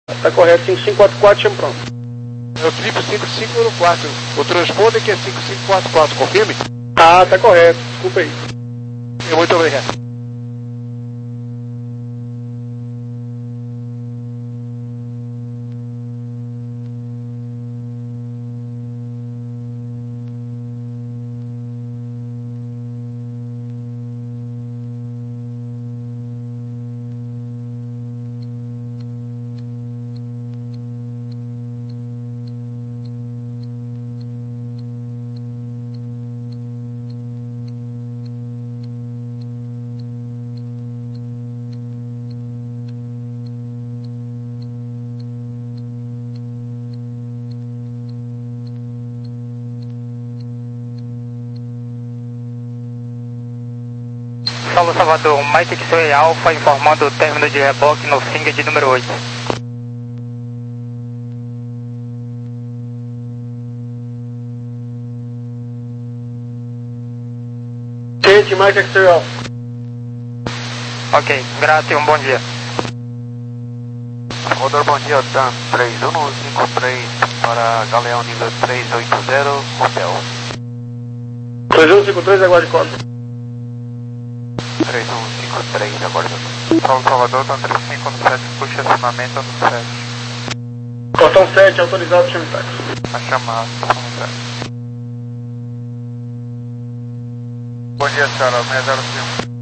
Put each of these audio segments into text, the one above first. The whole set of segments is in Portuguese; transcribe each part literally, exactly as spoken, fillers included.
Tá correto, cinco cinco quatro quatro, chama pronto. É o trip cinco cinco quatro. O transponder que é cinco cinco quatro quatro, confirme? Ah, tá correto, desculpa aí. Muito obrigado. Paulo Salvador, Mike X-Ray Alpha informando o término de reboque no finger de número oito. Gente, Mike X-Ray Alpha. Ok, grato e um bom dia. Rodor, bom dia, TAM três um cinco três para Galeão nível três oito zero, hotel. três um cinco três, aguarde código. três um cinco três, aguardando. Paulo Salvador, TAM três cinco sete, puxa acionamento no sete. Cotão sete, autorizado, chame táxi. A chamada, sete. Bom dia, senhora, seis zero cinco.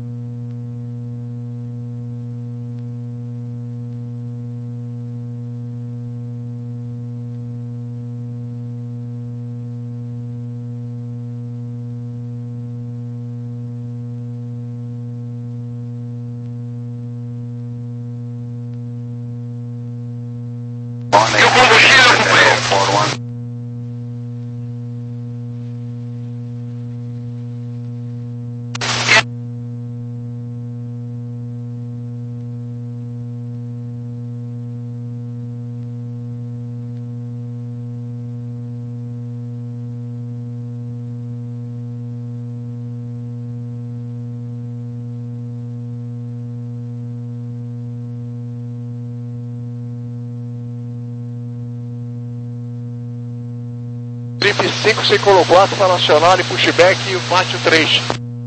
Trip cinco cinco quatro para Nacional e pushback e o pátio três.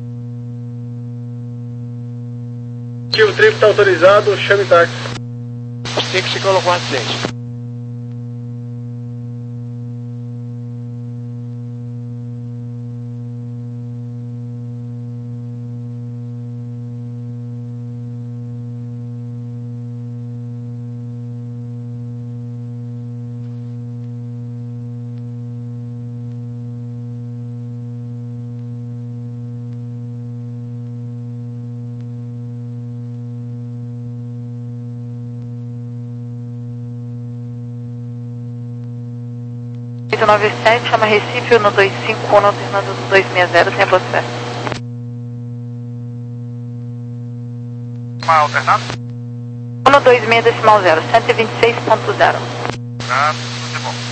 O trip tá autorizado, chame táxi. cinco cinco quatro seis. oito nove sete, chama Recife no dois cinco um, alternando no dois seis zero, sem você. Uma alternando? um no dois seis decimal zero, cento e vinte e seis ponto zero. Ah, tudo bom.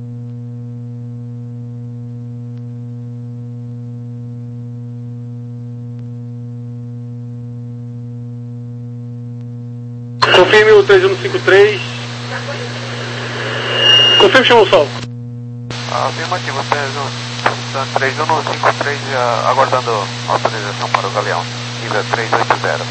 Confirme o três um cinco três. Confirme, chama o sol. Afirmativo, três um cinco três, aguardando autorização para o Galeão, nível três oito zero.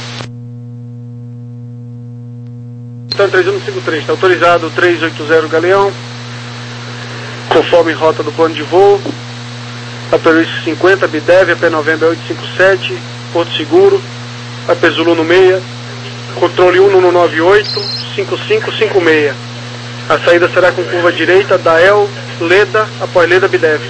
Então, três um cinco três, está autorizado três oito zero Galeão, conforme rota do plano de voo, A P cinquenta, Bidev, A P Novembro oito cinco sete, Porto Seguro, A P Zulu no meia, controle um no nove oito, cinco cinco cinco seis. A saída será com curva direita, Dael, Leda, após Leda, Bidev.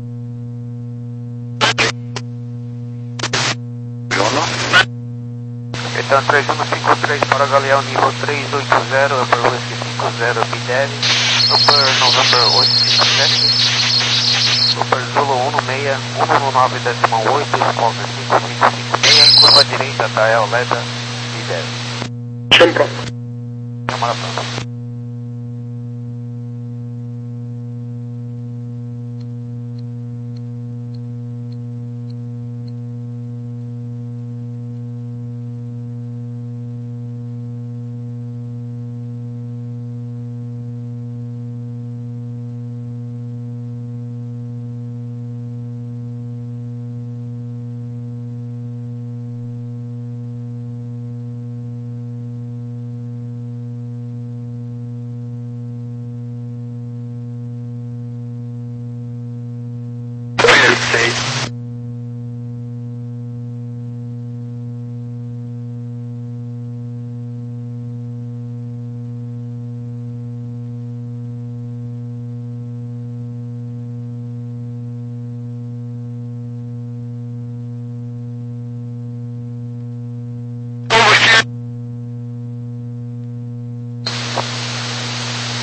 Então, três um cinco três para Galeão, nível três oito zero, Upper Whiskey cinco zero, Bidev, Upper November oito cinco sete, Upper Zulu um no meia, um no nove decimal oito, Spalter cinco cinco cinco seis, curva direita, Dael, Leda, Bidev. Chama pronto. Chamada pronta.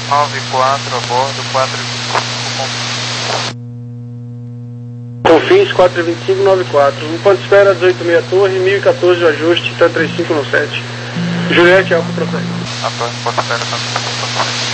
nove quatro a bordo, quatro vinte e cinco. Confins quatro vinte e cinco nove quatro. Um ponto de espera, dezoito meia torre, mil e quatorze o ajuste, tá trinta e cinco no sete. Juliette, Alfa Procure. A torre ponto espera, tá trinta e cinco no sete.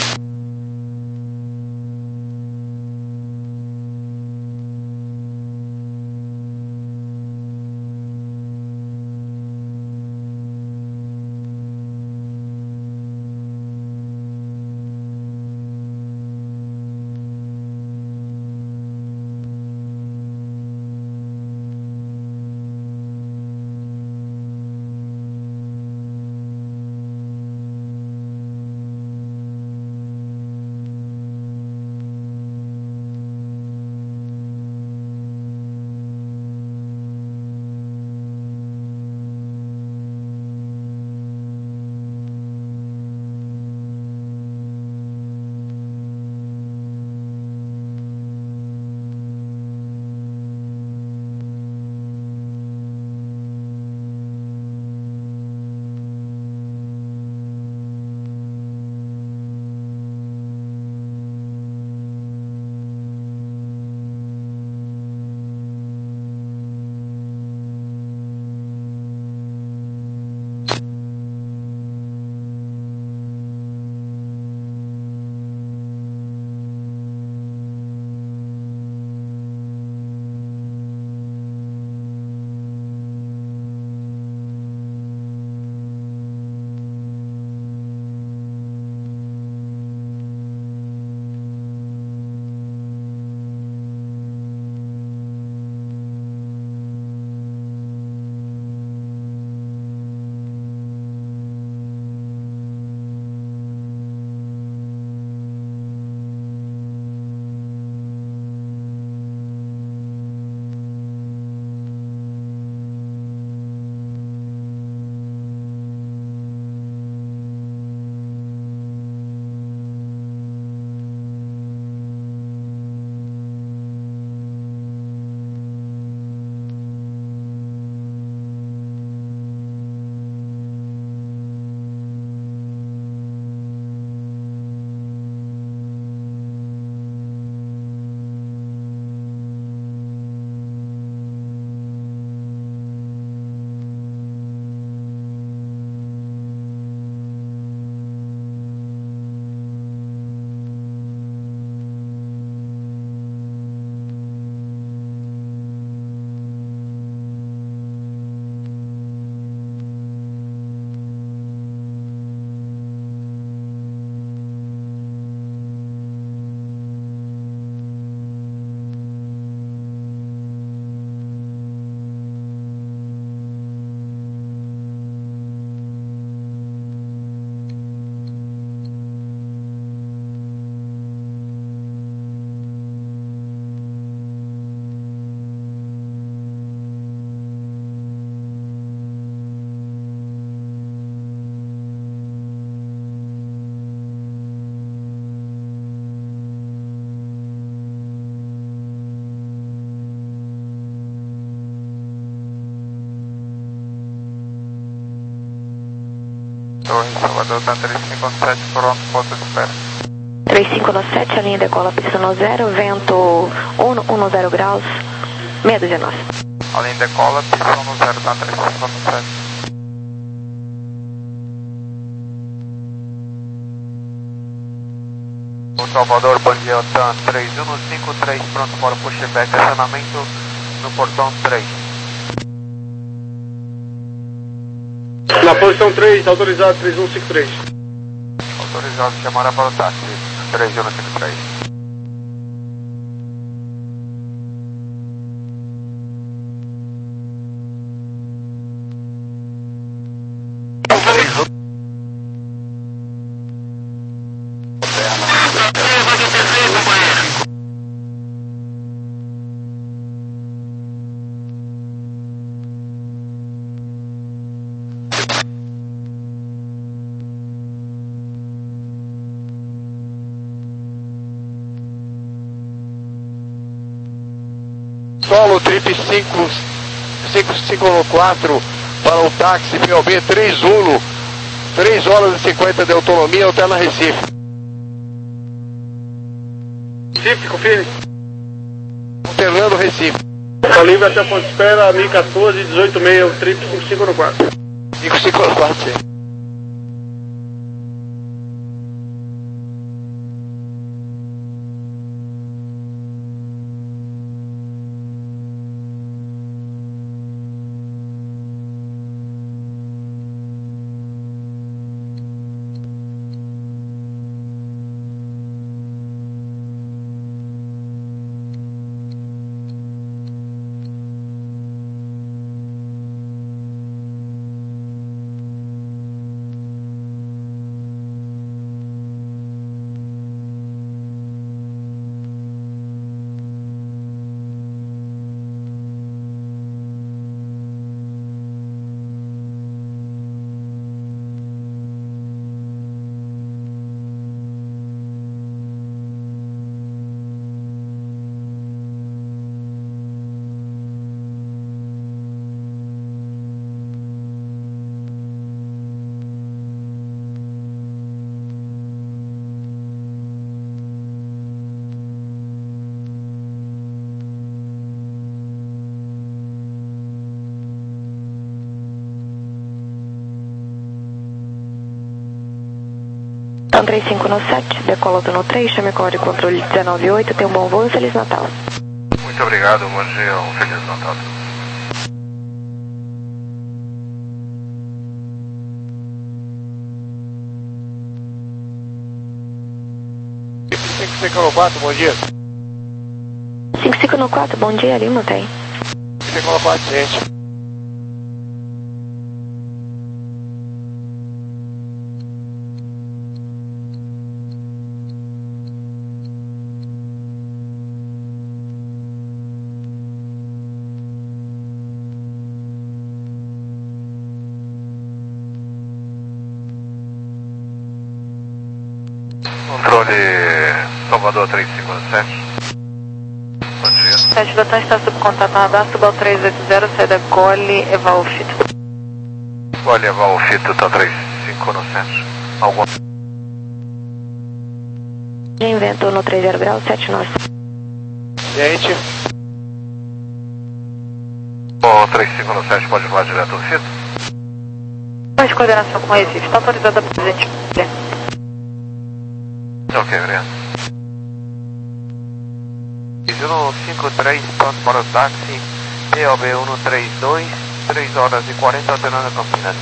Torre Salvador, tá trinta e cinco no sete, pronto, ponto de espera. trinta e cinco no sete, a linha decola pista no zero, vento dez graus, meia dúzia nós. A linha decola, pista no zero, tá trinta e cinco no sete. O Salvador, bom dia, OTAN três um cinco três, pronto para o pushback, acionamento no portão três. Na posição três, autorizado três um cinco três. Autorizado, chamar para o táxi, três um cinco três. Solo triplo cinco, cinco cinco quatro para o táxi P O B três Zulu, três horas e cinquenta de autonomia, hotel na Recife. Recife, confirme. Montelando Recife. Tá livre até o ponto de espera, mil e quatorze, dezoito meia, o triplo cinco cinco no quatro. cinco cinco no quatro, sim. Então três cinco no sete, decola no três, chame o código de controle dezenove oito, tenha um bom voo e Feliz Natal. Muito obrigado, bom dia, um Feliz Natal. cinco cinco no quatro, bom dia. cinco cinco no quatro, bom dia, Lima tem. cinco cinco no quatro, gente. Controle Salvador três cinco sete. Bom dia. sete da tarde está sob contato radar, Subal três oito zero, saída Gole, Eval Fito. Gole, Eval Fito, está três cinco sete. Algum? Invento no três zero graus, sete nove. Gente. O três cinco sete pode voar direto ao Fito? Faz coordenação com Recife, está autorizada a presente. Ok, obrigado. um cinco três, pronto para o táxi, P O B cento e trinta e dois, três horas e quarenta, alternando a Campinas.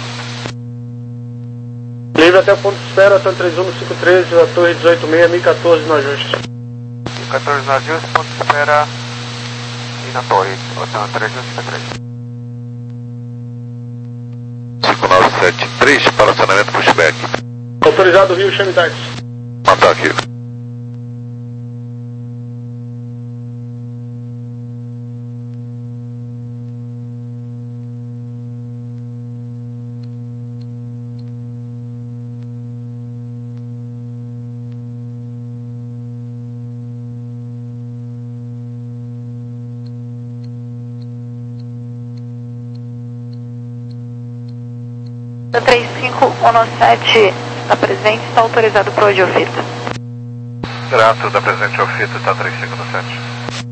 Livre até o ponto de espera, São três um cinco três, a torre dezoito meia, mil e quatorze no ajuste. mil e quatorze no ajuste, ponto de espera e na torre, São três um cinco três. cinco nove sete três para acionamento pushback. Autorizado Rio, chame táxi. Ataque. três cinco um sete está presente, está autorizado para o Audiofita. Grato da presente ao Fito, está três cinco sete.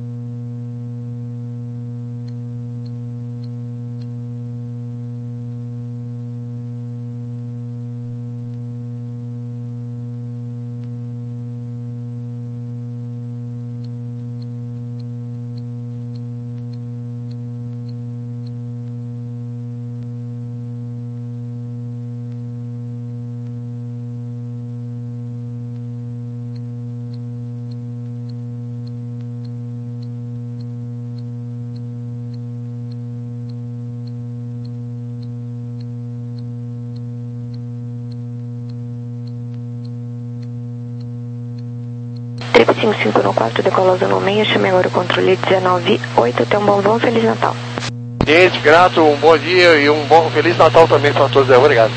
cinco cinco no quatro, decola zona seis, chame agora o controle dezenove oito, tenha um bom voo, Feliz Natal. Gente, grato, um bom dia e um bom Feliz Natal também para todos. Obrigado.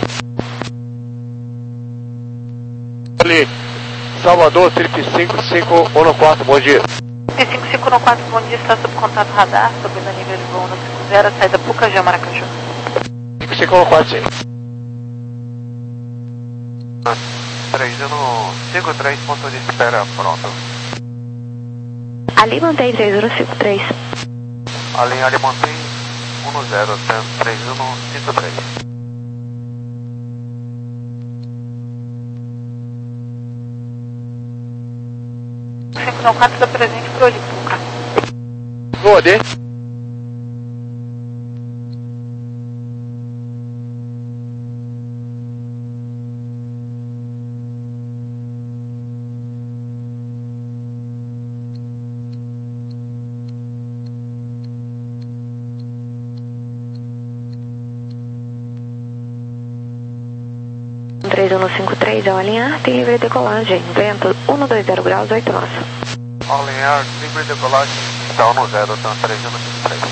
Ali, Salvador, trip cinco cinco um quatro, bom dia. cinco cinco um quatro, bom dia, está sob contato radar, subindo a nível de voo no cinco zero, saída Pucajá, Maracaju. cinco cinco um quatro, sim. três um cinco três, ponto de espera, pronto. Ali mantém três zero cinco três. Ali, ali mantém um zero, três um cinco três. cinco não quatro da presente pro Olipuca. Roder. três um cinco três, ao alinhar, tem livre decolagem. Vento um dois zero graus, oito nós. Ao alinhar, livre decolagem, está um zero, então três um cinco três.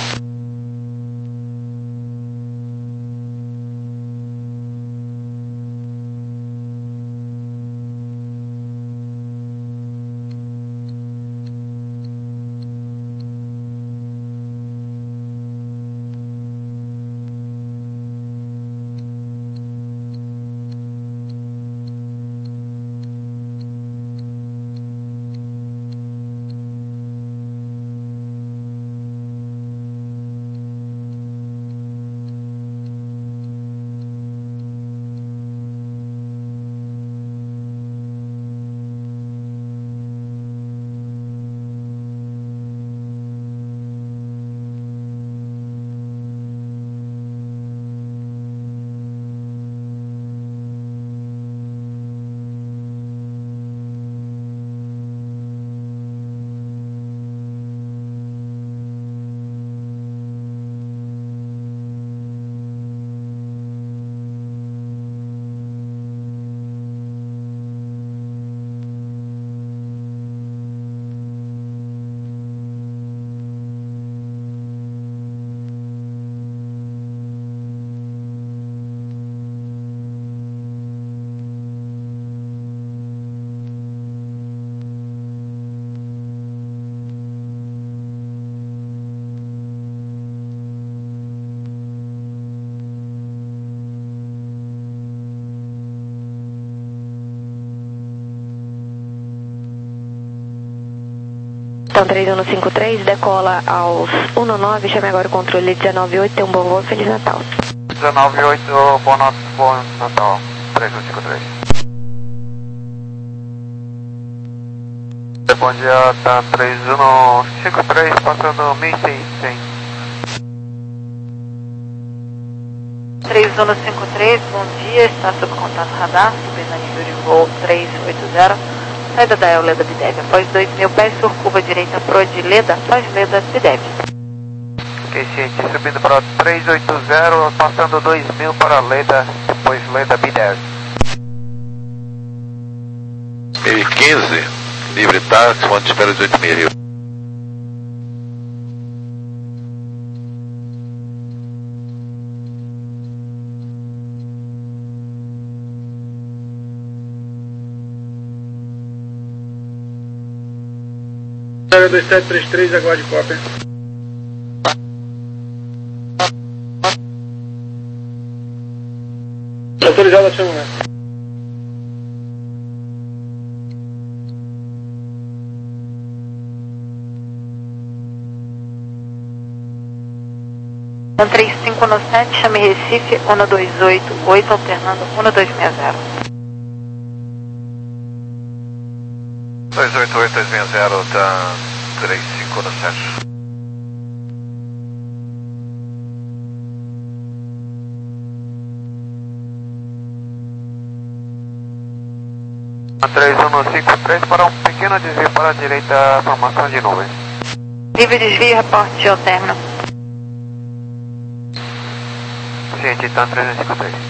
Então três um cinco três, decola aos um nove, chame agora o controle dezenove oito, tem um bom voo, Feliz Natal. dezenove oito, bom, no, bom Natal, três um cinco três. Bom dia, tá três um cinco três, passando mil e cem. três um cinco três, bom dia, está sob contato radar, subindo a nível de voo três oito zero, saída da El Leda Bidev, após dois mil pés, sur curva direita pro de Leda, após Leda Bidev. Ok, ciente, subindo para três oito zero, passando dois mil para Leda, depois Leda Bidev. mil e quinze, livre táxi, onde espera dezoito mil. dois sete três três, aguarde cópia. Autorizado a chama, né? três cinco no sete, chame Recife, um dois oito oito, alternando um dois seis zero. dois oito oito, dois seis zero, tá três cinco no sete. três um cinco três para um pequeno desvio para a direita, formação de nuvens. Livre desvio, reporte ao término. Ciente, então três um cinco três.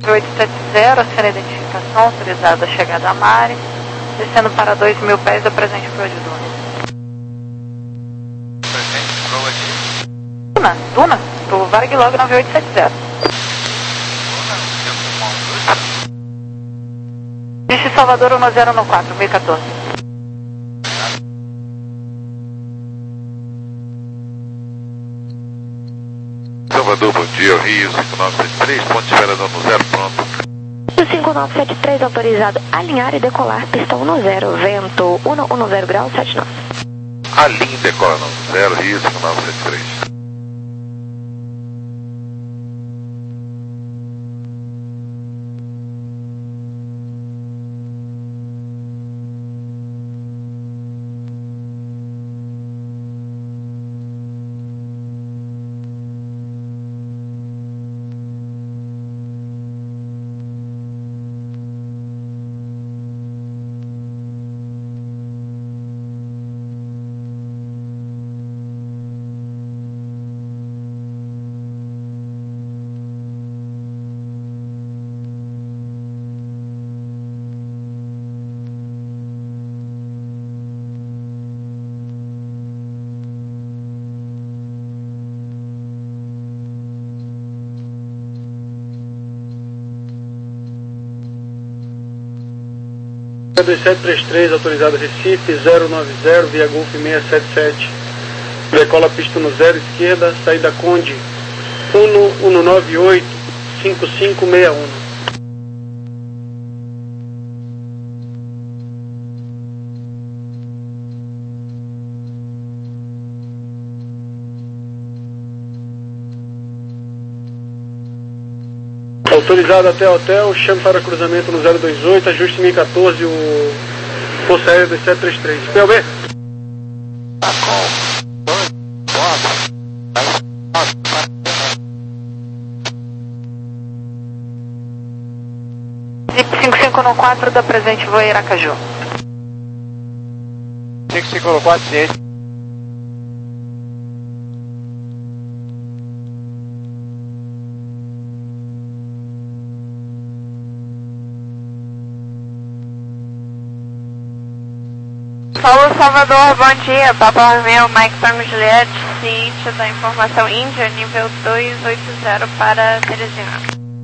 oito sete zero, acena a identificação, autorizada a chegada a Mare, descendo para dois mil pés da presente Proa de Duna. Presente, Proa de... Duna, Duna, pro Varglog nove oito sete zero. Disse Salvador um zero um quatro, mil e quatorze. Salvador, bom dia, Rio cinco nove sete três, ponto de espera dando zero, pronto. cinco nove sete três autorizado alinhar e decolar, pista um zero, vento cento e dez graus, sete nove. Alinho decola no zero, Rio cinco nove sete três. dois sete três três, autorizado Recife, zero nove zero, via Golf seiscentos e setenta e sete. Decola pista no zero, esquerda, saída Conde, um um nove oito, cinco cinco seis um. Autorizado até o hotel, chame para cruzamento no zero dois oito, ajuste mil e quatorze, o Força Aérea dois sete três três. P L B? Zip cinco cinco um quatro da presente Voa Aracaju. cinco cinco um quatro, ciente. Paulo Salvador, bom dia. Papa Romeo, Mike Tango Juliette, ciente da informação Índia, nível dois oito zero para Teresina.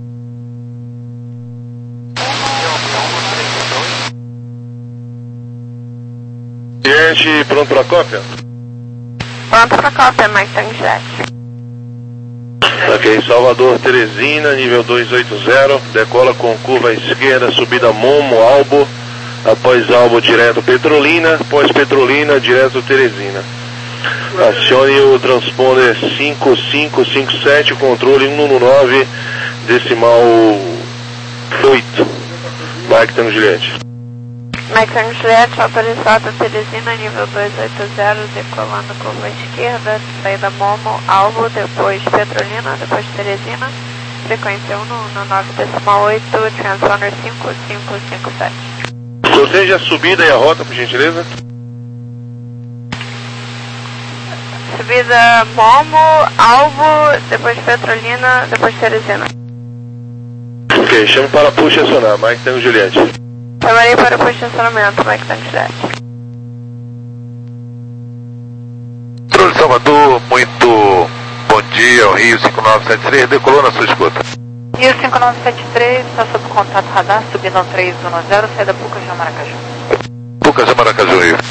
Ciente, pronto para cópia? Pronto para cópia, Mike Tango Juliette. Ok, Salvador, Teresina, nível dois oito zero, decola com curva à esquerda, subida Momo, Albo. Após Albo, direto Petrolina, após Petrolina, direto Teresina. Acione o transponder cinco cinco cinco sete, controle um um nove, decimal oito. Mike Tango Juliette. Mike Tango Juliette, autorizado Teresina, nível dois oito zero, decolando curva à esquerda, saída Momo, Albo, depois Petrolina, depois Teresina, frequência um um nove, decimal oito, transponder cinco cinco cinco sete. Proteja a subida e a rota, por gentileza. Subida Momo, Alvo, depois Petrolina, depois Teresina. Ok, chame para push e acionar, Mike Tango Juliette. Chamarei para push e acionamento, Mike Tango Juliette. Controle Salvador, muito bom dia, Rio cinco nove sete três, decolou na sua escuta. Rio cinco nove sete três, está sob contato radar, subindo três um zero, saída Pucas de Maracaju. Pucas de Maracaju, Rio.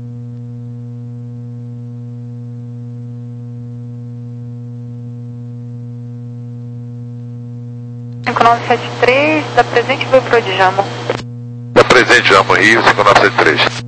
cinco nove sete três, da presente Voa Proa de Jamo. Da presente, Jamo, Rio cinco nove sete três.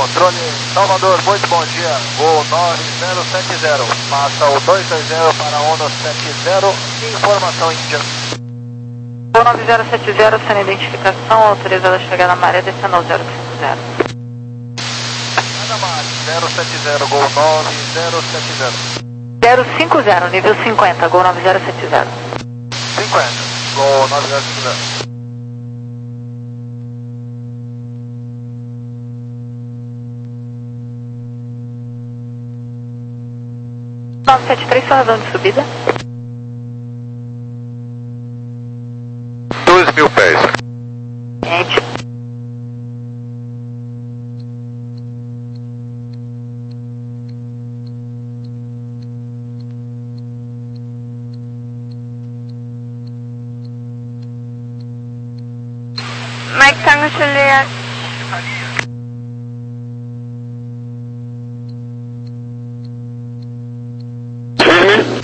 Controle Salvador, muito bom dia. Gol nove zero sete zero. Passa o dois dois zero para ONU sete zero. Informação Índia. Gol nove zero sete zero, sem identificação, autorizada a chegar na maré, descendo ao zero cinco zero. Nada mais, zero sete zero, Gol nove zero sete zero. zero cinco zero, nível cinquenta, Gol nove zero sete zero. cinquenta, Gol nove zero sete zero. nove sete três, sua razão de subida. dois mil pés. Gente. Mike Tango Juliet. Firme.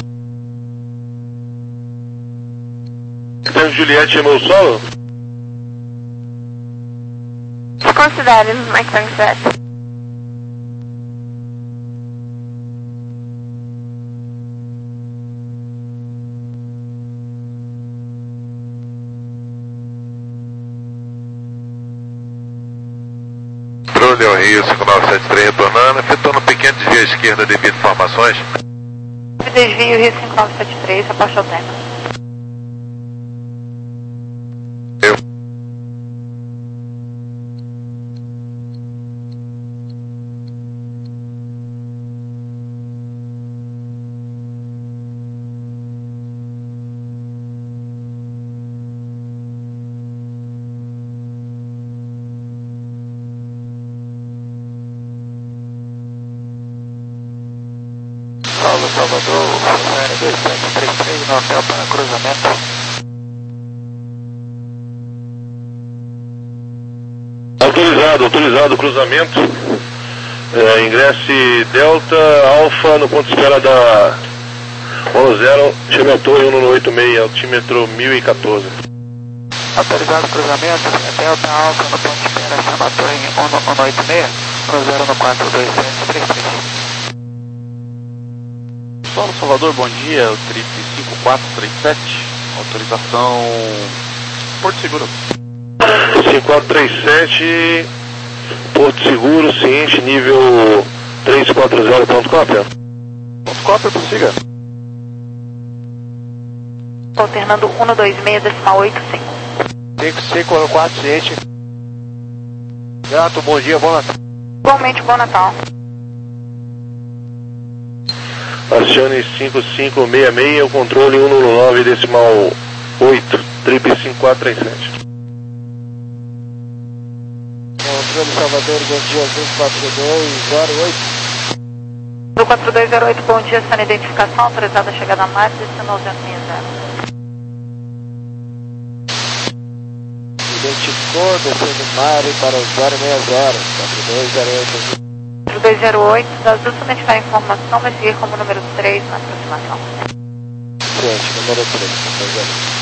Tango Juliette chamou o solo? Considere Mike Tango Juliet. Trulho Rio cinco nove sete três retornando, efetuando um pequeno desvio à esquerda devido a informações. Desvio Rio cinco nove sete três, abaixo ao tema. Eu. Paulo Salvador, dois sete três três no hotel para cruzamento. Autorizado, autorizado o cruzamento. É, ingresse Delta Alfa no ponto de espera da ONU zero, chame a torre um nove oito seis, altímetro mil e quatorze. Autorizado o cruzamento, Delta Alfa no ponto de espera, chama a torre um nove oito seis, ONU zero no quatro dois sete três três. Paulo Salvador, bom dia, o trip cinco quatro três sete, autorização Porto Seguro. cinco quatro três sete, Porto Seguro, ciente, nível três quatro zero, ponto cópia. Ponto cópia, prossiga. Alternando um dois seis, decimal oito cinco. cinco cinco quatro, ciente. Gato, bom dia, bom Natal. Igualmente, bom Natal. Acione cinco cinco seis seis, o controle um nove decimal oito, trip cinco quatro três sete. Controle Salvador, bom dia, dois quatro dois zero oito. Do quatro dois zero oito, bom dia, sem identificação, autorizada a chegar na maré, descendo ao zero seis zero. Identificou, descendo Mare para o zero seis zero, quatro dois zero oito. quatro dois zero oito, das duas somente a informação, vai seguir como número três na aproximação. Ciente, número três,